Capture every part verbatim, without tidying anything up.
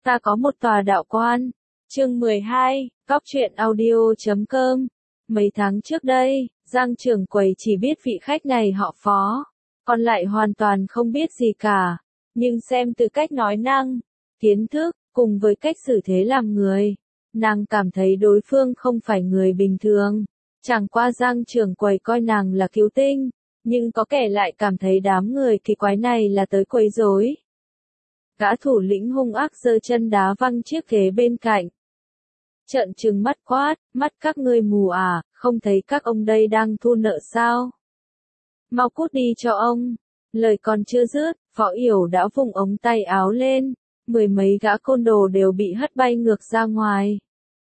Ta có một tòa đạo quan. Chương mười hai, Cóc truyện audio chấm com. Mấy tháng trước đây, Giang trưởng quầy chỉ biết vị khách này họ Phó, còn lại hoàn toàn không biết gì cả. Nhưng xem từ cách nói năng, kiến thức, cùng với cách xử thế làm người, nàng cảm thấy đối phương không phải người bình thường. Chẳng qua Giang trưởng quầy coi nàng là cứu tinh, nhưng có kẻ lại cảm thấy đám người kỳ quái này là tới quấy rối. Gã thủ lĩnh hung ác giơ chân đá văng chiếc ghế bên cạnh. Trợn trừng mắt quát, mắt các ngươi mù à, không thấy các ông đây đang thu nợ sao? Mau cút đi cho ông. Lời còn chưa dứt, Phó Yểu đã vùng ống tay áo lên, mười mấy gã côn đồ đều bị hất bay ngược ra ngoài.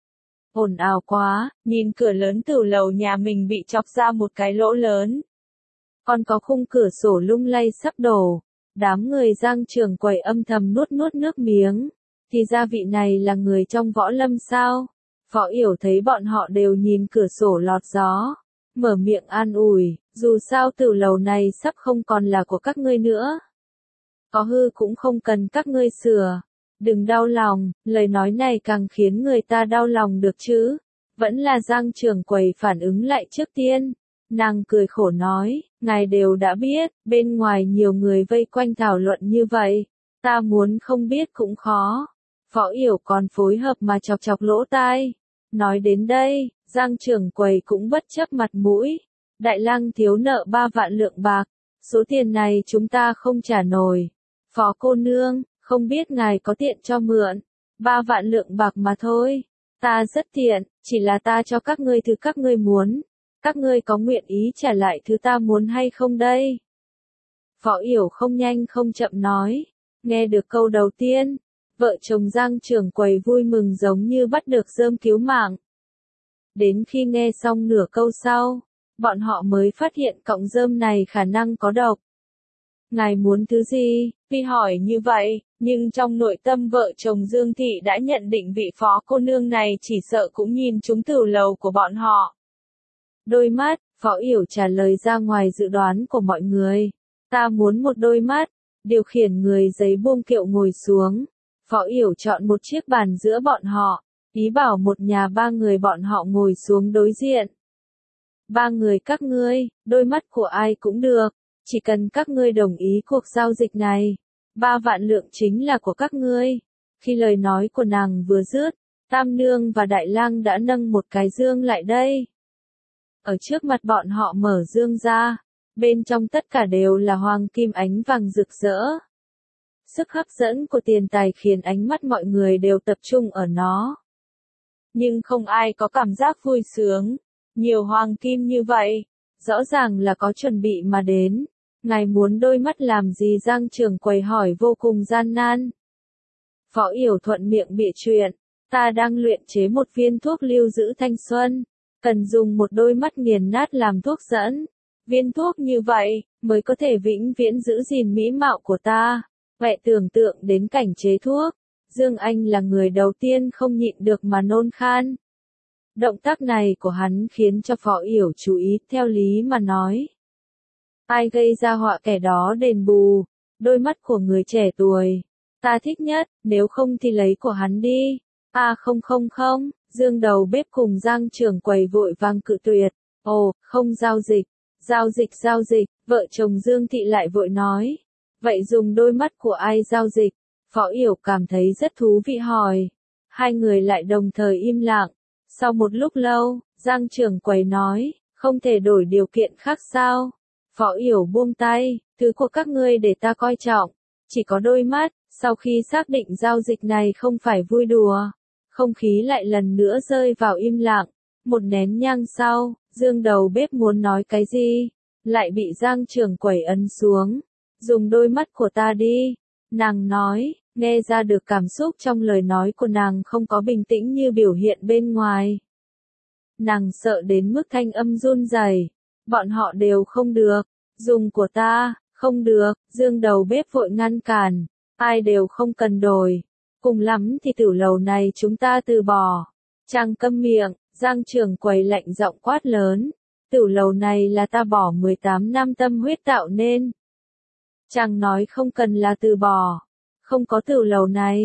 Ồn ào quá, nhìn cửa lớn tửu lầu nhà mình bị chọc ra một cái lỗ lớn. Còn có khung cửa sổ lung lay sắp đổ. Đám người Giang trưởng quầy âm thầm nuốt nuốt nước miếng. Thì ra vị này là người trong võ lâm sao? Phó Yểu thấy bọn họ đều nhìn cửa sổ lọt gió, mở miệng an ủi, dù sao tửu lầu này sắp không còn là của các ngươi nữa. Có hư cũng không cần các ngươi sửa. Đừng đau lòng, lời nói này càng khiến người ta đau lòng được chứ. Vẫn là Giang trưởng quầy phản ứng lại trước tiên. Nàng cười khổ nói, ngài đều đã biết, bên ngoài nhiều người vây quanh thảo luận như vậy, ta muốn không biết cũng khó. Phó Yểu còn phối hợp mà chọc chọc lỗ tai. Nói đến đây, Giang trưởng quầy cũng bất chấp mặt mũi. Đại lang thiếu nợ ba vạn lượng bạc, số tiền này chúng ta không trả nổi. Phó cô nương, không biết ngài có tiện cho mượn, ba vạn lượng bạc mà thôi. Ta rất tiện, chỉ là ta cho các ngươi thứ các ngươi muốn. Các ngươi có nguyện ý trả lại thứ ta muốn hay không đây? Phó Yểu không nhanh không chậm nói. Nghe được câu đầu tiên, vợ chồng Giang trưởng quầy vui mừng giống như bắt được rơm cứu mạng. Đến khi nghe xong nửa câu sau, bọn họ mới phát hiện cọng rơm này khả năng có độc. Ngài muốn thứ gì? Vì hỏi như vậy, nhưng trong nội tâm vợ chồng Dương Thị đã nhận định vị phó cô nương này chỉ sợ cũng nhìn trúng tửu lầu của bọn họ. Đôi mắt, Phó Yểu trả lời ra ngoài dự đoán của mọi người. Ta muốn một đôi mắt. Điều khiển người giấy buông kiệu ngồi xuống. Phó Yểu chọn một chiếc bàn giữa bọn họ, ý bảo một nhà ba người bọn họ ngồi xuống đối diện. Ba người các ngươi, đôi mắt của ai cũng được, chỉ cần các ngươi đồng ý cuộc giao dịch này, ba vạn lượng chính là của các ngươi. Khi lời nói của nàng vừa dứt, Tam Nương và Đại Lang đã nâng một cái dương lại đây. Ở trước mặt bọn họ mở dương ra, bên trong tất cả đều là hoàng kim ánh vàng rực rỡ. Sức hấp dẫn của tiền tài khiến ánh mắt mọi người đều tập trung ở nó. Nhưng không ai có cảm giác vui sướng. Nhiều hoàng kim như vậy, rõ ràng là có chuẩn bị mà đến. Ngài muốn đôi mắt làm gì? Giang trưởng quầy hỏi vô cùng gian nan. Phó Yểu thuận miệng bịa chuyện, ta đang luyện chế một viên thuốc lưu giữ thanh xuân, cần dùng một đôi mắt nghiền nát làm thuốc dẫn. Viên thuốc như vậy, mới có thể vĩnh viễn giữ gìn mỹ mạo của ta. Vậy tưởng tượng đến cảnh chế thuốc, Dương Anh là người đầu tiên không nhịn được mà nôn khan. Động tác này của hắn khiến cho Phó Yểu chú ý, theo lý mà nói. Ai gây ra họa kẻ đó đền bù, đôi mắt của người trẻ tuổi. Ta thích nhất, nếu không thì lấy của hắn đi. À không không không, Dương đầu bếp cùng Giang trưởng quầy vội vàng cự tuyệt. Ồ, không giao dịch, giao dịch giao dịch, vợ chồng Dương Thị lại vội nói. Vậy dùng đôi mắt của ai giao dịch? Phó Yểu cảm thấy rất thú vị hỏi. Hai người lại đồng thời im lặng. Sau một lúc lâu, Giang trưởng quầy nói, không thể đổi điều kiện khác sao? Phó Yểu buông tay, thứ của các ngươi để ta coi trọng, chỉ có đôi mắt. Sau khi xác định giao dịch này không phải vui đùa, không khí lại lần nữa rơi vào im lặng. Một nén nhang sau, Dương đầu bếp muốn nói cái gì, lại bị Giang trưởng quầy ấn xuống. Dùng đôi mắt của ta đi, nàng nói, nghe ra được cảm xúc trong lời nói của nàng không có bình tĩnh như biểu hiện bên ngoài. Nàng sợ đến mức thanh âm run rẩy. Bọn họ đều không được, dùng của ta, không được. Dương đầu bếp vội ngăn cản, ai đều không cần đổi, cùng lắm thì tửu lầu này chúng ta từ bỏ. Chàng câm miệng, Giang trưởng quầy lạnh giọng quát lớn, tửu lầu này là ta bỏ mười tám năm tâm huyết tạo nên. Chàng nói không cần là từ bỏ, không có tửu lầu này,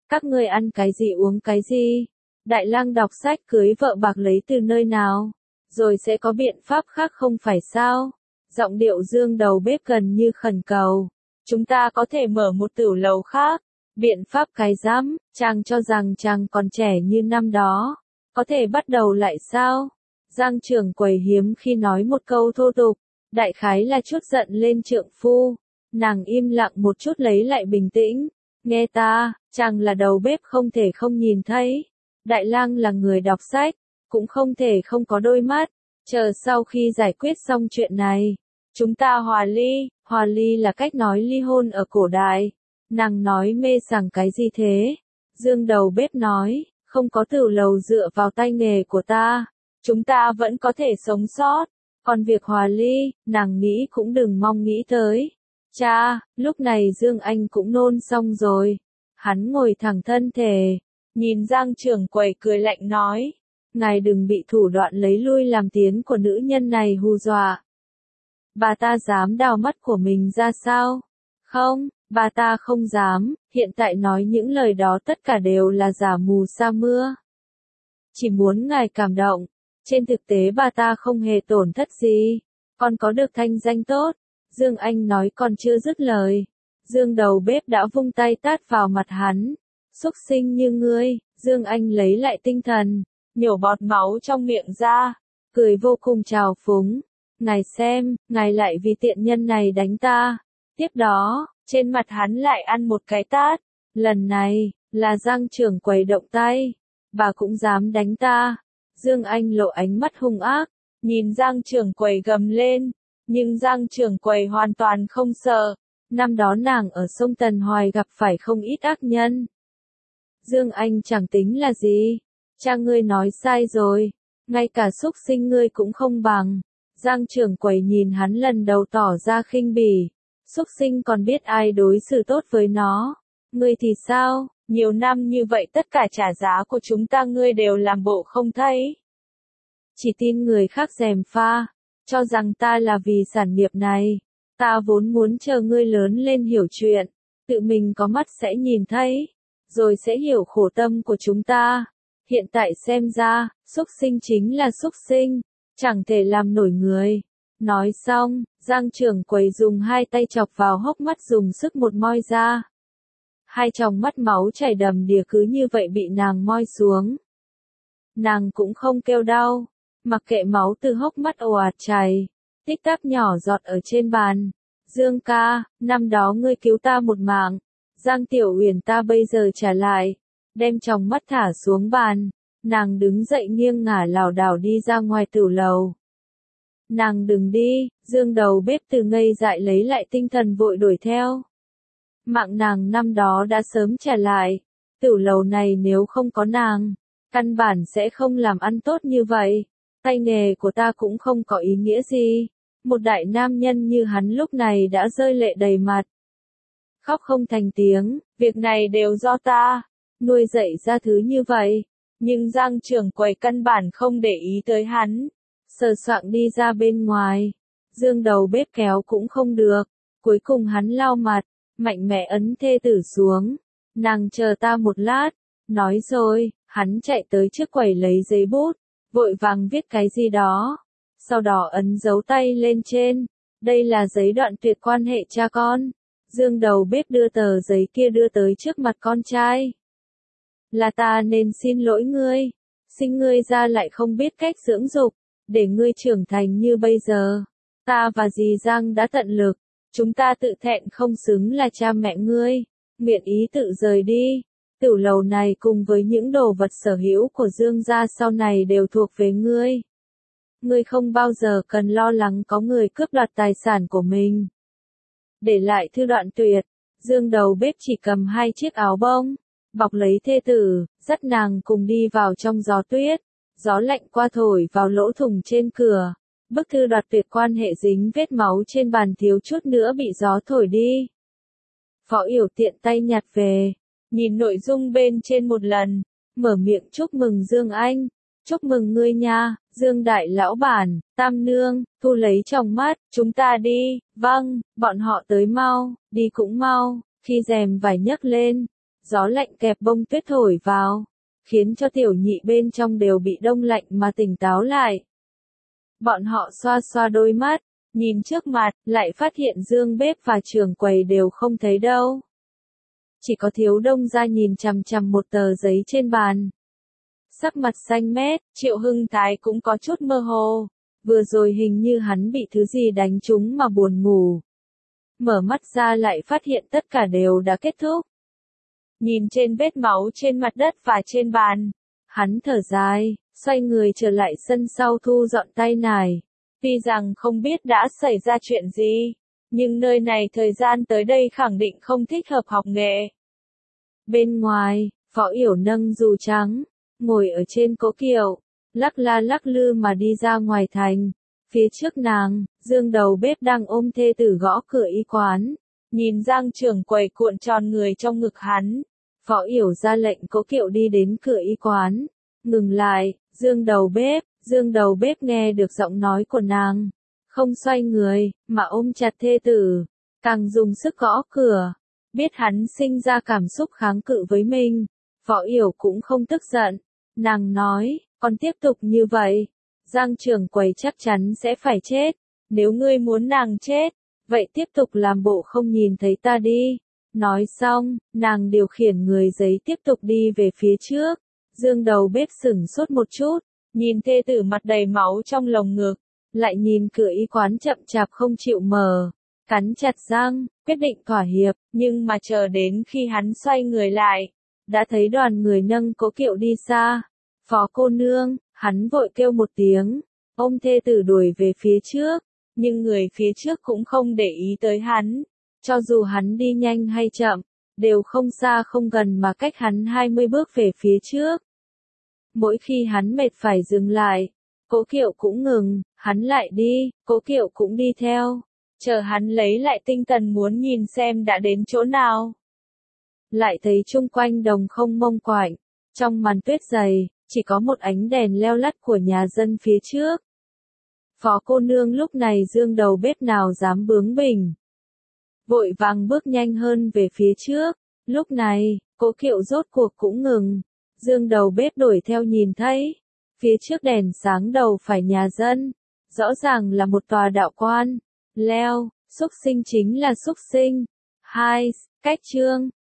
Các ngươi ăn cái gì uống cái gì? Đại lang đọc sách cưới vợ bạc lấy từ nơi nào? Rồi sẽ có biện pháp khác không phải sao? Giọng điệu Dương đầu bếp gần như khẩn cầu. Chúng ta có thể mở một tửu lầu khác. Biện pháp cái rắm, chàng cho rằng chàng còn trẻ như năm đó. Có thể bắt đầu lại sao? Giang trưởng quầy hiếm khi nói một câu thô tục. Đại khái là chút giận lên trượng phu. Nàng im lặng một chút lấy lại bình tĩnh. Nghe ta, chàng là đầu bếp không thể không nhìn thấy. Đại lang là người đọc sách, cũng không thể không có đôi mắt. Chờ sau khi giải quyết xong chuyện này, chúng ta hòa ly. Hòa ly là cách nói ly hôn ở cổ đại. Nàng nói mê sảng cái gì thế? Dương đầu bếp nói, không có tửu lầu dựa vào tay nghề của ta. Chúng ta vẫn có thể sống sót. Còn việc hòa ly, nàng nghĩ cũng đừng mong nghĩ tới. Cha, lúc này Dương Anh cũng nôn xong rồi. Hắn ngồi thẳng thân thể, nhìn Giang trưởng quầy cười lạnh nói. Ngài đừng bị thủ đoạn lấy lui làm tiến của nữ nhân này hù dọa. Bà ta dám đào mắt của mình ra sao? Không, bà ta không dám, hiện tại nói những lời đó tất cả đều là giả mù sa mưa. Chỉ muốn ngài cảm động, trên thực tế bà ta không hề tổn thất gì, còn có được thanh danh tốt. Dương Anh nói còn chưa dứt lời. Dương đầu bếp đã vung tay tát vào mặt hắn. Xúc sinh như ngươi, Dương Anh lấy lại tinh thần, nhổ bọt máu trong miệng ra, cười vô cùng trào phúng. Ngài xem, ngài lại vì tiện nhân này đánh ta. Tiếp đó, trên mặt hắn lại ăn một cái tát. Lần này, là Giang trưởng quầy động tay. Bà cũng dám đánh ta. Dương Anh lộ ánh mắt hung ác, nhìn Giang trưởng quầy gầm lên. Nhưng Giang trưởng quầy hoàn toàn không sợ. Năm đó nàng ở sông Tần Hoài gặp phải không ít ác nhân. Dương Anh chẳng tính là gì. Cha ngươi nói sai rồi. Ngay cả xúc sinh ngươi cũng không bằng. Giang trưởng quầy nhìn hắn lần đầu tỏ ra khinh bỉ. Xúc sinh còn biết ai đối xử tốt với nó. Ngươi thì sao? Nhiều năm như vậy tất cả trả giá của chúng ta ngươi đều làm bộ không thấy. Chỉ tin người khác gièm pha. Cho rằng ta là vì sản nghiệp này. Ta vốn muốn chờ ngươi lớn lên hiểu chuyện. Tự mình có mắt sẽ nhìn thấy. Rồi sẽ hiểu khổ tâm của chúng ta. Hiện tại xem ra, xúc sinh chính là xúc sinh. Chẳng thể làm nổi người. Nói xong, Giang trưởng quầy dùng hai tay chọc vào hốc mắt dùng sức một moi ra. Hai tròng mắt máu chảy đầm đìa cứ như vậy bị nàng moi xuống. Nàng cũng không kêu đau. Mặc kệ máu từ hốc mắt ồ ạt chảy, tích tắc nhỏ giọt ở trên bàn. Dương ca, năm đó ngươi cứu ta một mạng. Giang Tiểu Uyển ta bây giờ trả lại. Đem tròng mắt thả xuống bàn. Nàng đứng dậy nghiêng ngả lảo đảo đi ra ngoài tửu lầu. Nàng đừng đi, Dương đầu bếp từ ngây dại lấy lại tinh thần vội đuổi theo. Mạng nàng năm đó đã sớm trả lại. Tửu lầu này nếu không có nàng, căn bản sẽ không làm ăn tốt như vậy. Tay nghề của ta cũng không có ý nghĩa gì. Một đại nam nhân như hắn lúc này đã rơi lệ đầy mặt. Khóc không thành tiếng, việc này đều do ta, nuôi dạy ra thứ như vậy. Nhưng Giang trưởng quầy căn bản không để ý tới hắn. Sờ soạng đi ra bên ngoài. Dương đầu bếp kéo cũng không được. Cuối cùng hắn lau mặt, mạnh mẽ ấn thê tử xuống. Nàng chờ ta một lát. Nói rồi, hắn chạy tới trước quầy lấy giấy bút. Vội vàng viết cái gì đó. Sau đó ấn dấu tay lên trên. Đây là giấy đoạn tuyệt quan hệ cha con. Dương đầu bếp đưa tờ giấy kia đưa tới trước mặt con trai. Là ta nên xin lỗi ngươi. Sinh ngươi ra lại không biết cách dưỡng dục. Để ngươi trưởng thành như bây giờ. Ta và dì Giang đã tận lực. Chúng ta tự thẹn không xứng là cha mẹ ngươi. Nguyện ý tự rời đi. Tửu lầu này cùng với những đồ vật sở hữu của Dương gia sau này đều thuộc về ngươi. Ngươi không bao giờ cần lo lắng có người cướp đoạt tài sản của mình. Để lại thư đoạn tuyệt, Dương đầu bếp chỉ cầm hai chiếc áo bông, bọc lấy thê tử, dắt nàng cùng đi vào trong gió tuyết. Gió lạnh qua thổi vào lỗ thủng trên cửa. Bức thư đoạt tuyệt quan hệ dính vết máu trên bàn thiếu chút nữa bị gió thổi đi. Phó Yểu tiện tay nhặt về. Nhìn nội dung bên trên một lần, mở miệng chúc mừng Dương Anh, chúc mừng ngươi nha, Dương đại lão bản, Tam nương, thu lấy trong mắt, chúng ta đi, vâng, bọn họ tới mau, đi cũng mau, khi rèm vải nhấc lên, Gió lạnh kẹp bông tuyết thổi vào, khiến cho tiểu nhị bên trong đều bị đông lạnh mà tỉnh táo lại. Bọn họ xoa xoa đôi mắt, nhìn trước mặt, lại phát hiện Dương bếp và trưởng quầy đều không thấy đâu. Chỉ có Thiếu Đông ra nhìn chằm chằm một tờ giấy trên bàn. Sắc mặt xanh mét, Triệu Hưng Thái cũng có chút mơ hồ. Vừa rồi hình như hắn bị thứ gì đánh trúng mà buồn ngủ. Mở mắt ra lại phát hiện tất cả đều đã kết thúc. Nhìn trên vết máu trên mặt đất và trên bàn, hắn thở dài, xoay người trở lại sân sau thu dọn tay nải. Tuy rằng không biết đã xảy ra chuyện gì, nhưng nơi này thời gian tới đây khẳng định không thích hợp học nghệ. Bên ngoài, Phó Yểu nâng dù trắng, ngồi ở trên cỗ kiệu, lắc la lắc lư mà đi ra ngoài thành. Phía trước nàng, Dương đầu bếp đang ôm thê tử gõ cửa y quán. Nhìn Giang trưởng quầy cuộn tròn người trong ngực hắn, Phó Yểu ra lệnh cỗ kiệu đi đến cửa y quán. Ngừng lại, Dương đầu bếp, Dương đầu bếp nghe được giọng nói của nàng. Không xoay người, mà ôm chặt thê tử, càng dùng sức gõ cửa. Biết hắn sinh ra cảm xúc kháng cự với mình, Phó Yểu cũng không tức giận. Nàng nói, còn tiếp tục như vậy, Giang trưởng quầy chắc chắn sẽ phải chết. Nếu ngươi muốn nàng chết, vậy tiếp tục làm bộ không nhìn thấy ta đi. Nói xong, nàng điều khiển người giấy tiếp tục đi về phía trước. Dương đầu bếp sửng sốt một chút, nhìn thê tử mặt đầy máu trong lồng ngực, lại nhìn cửa y quán chậm chạp không chịu mở, cắn chặt răng, quyết định thỏa hiệp, nhưng mà chờ đến khi hắn xoay người lại, đã thấy đoàn người nâng cỗ kiệu đi xa. Phó cô nương, hắn vội kêu một tiếng, ôm thê tử đuổi về phía trước, nhưng người phía trước cũng không để ý tới hắn, cho dù hắn đi nhanh hay chậm, đều không xa không gần mà cách hắn hai mươi bước về phía trước. Mỗi khi hắn mệt phải dừng lại, cỗ kiệu cũng ngừng, hắn lại đi, cỗ kiệu cũng đi theo, chờ hắn lấy lại tinh thần muốn nhìn xem đã đến chỗ nào. Lại thấy chung quanh đồng không mông quạnh, trong màn tuyết dày, chỉ có một ánh đèn leo lắt của nhà dân phía trước. Phó cô nương lúc này Dương đầu bếp nào dám bướng bỉnh. Vội vàng bước nhanh hơn về phía trước, lúc này, cỗ kiệu rốt cuộc cũng ngừng. Dương đầu bếp đuổi theo nhìn thấy, phía trước đèn sáng đầu phải nhà dân, rõ ràng là một tòa đạo quan. Leo, xúc sinh chính là xúc sinh. Hai, cách chương.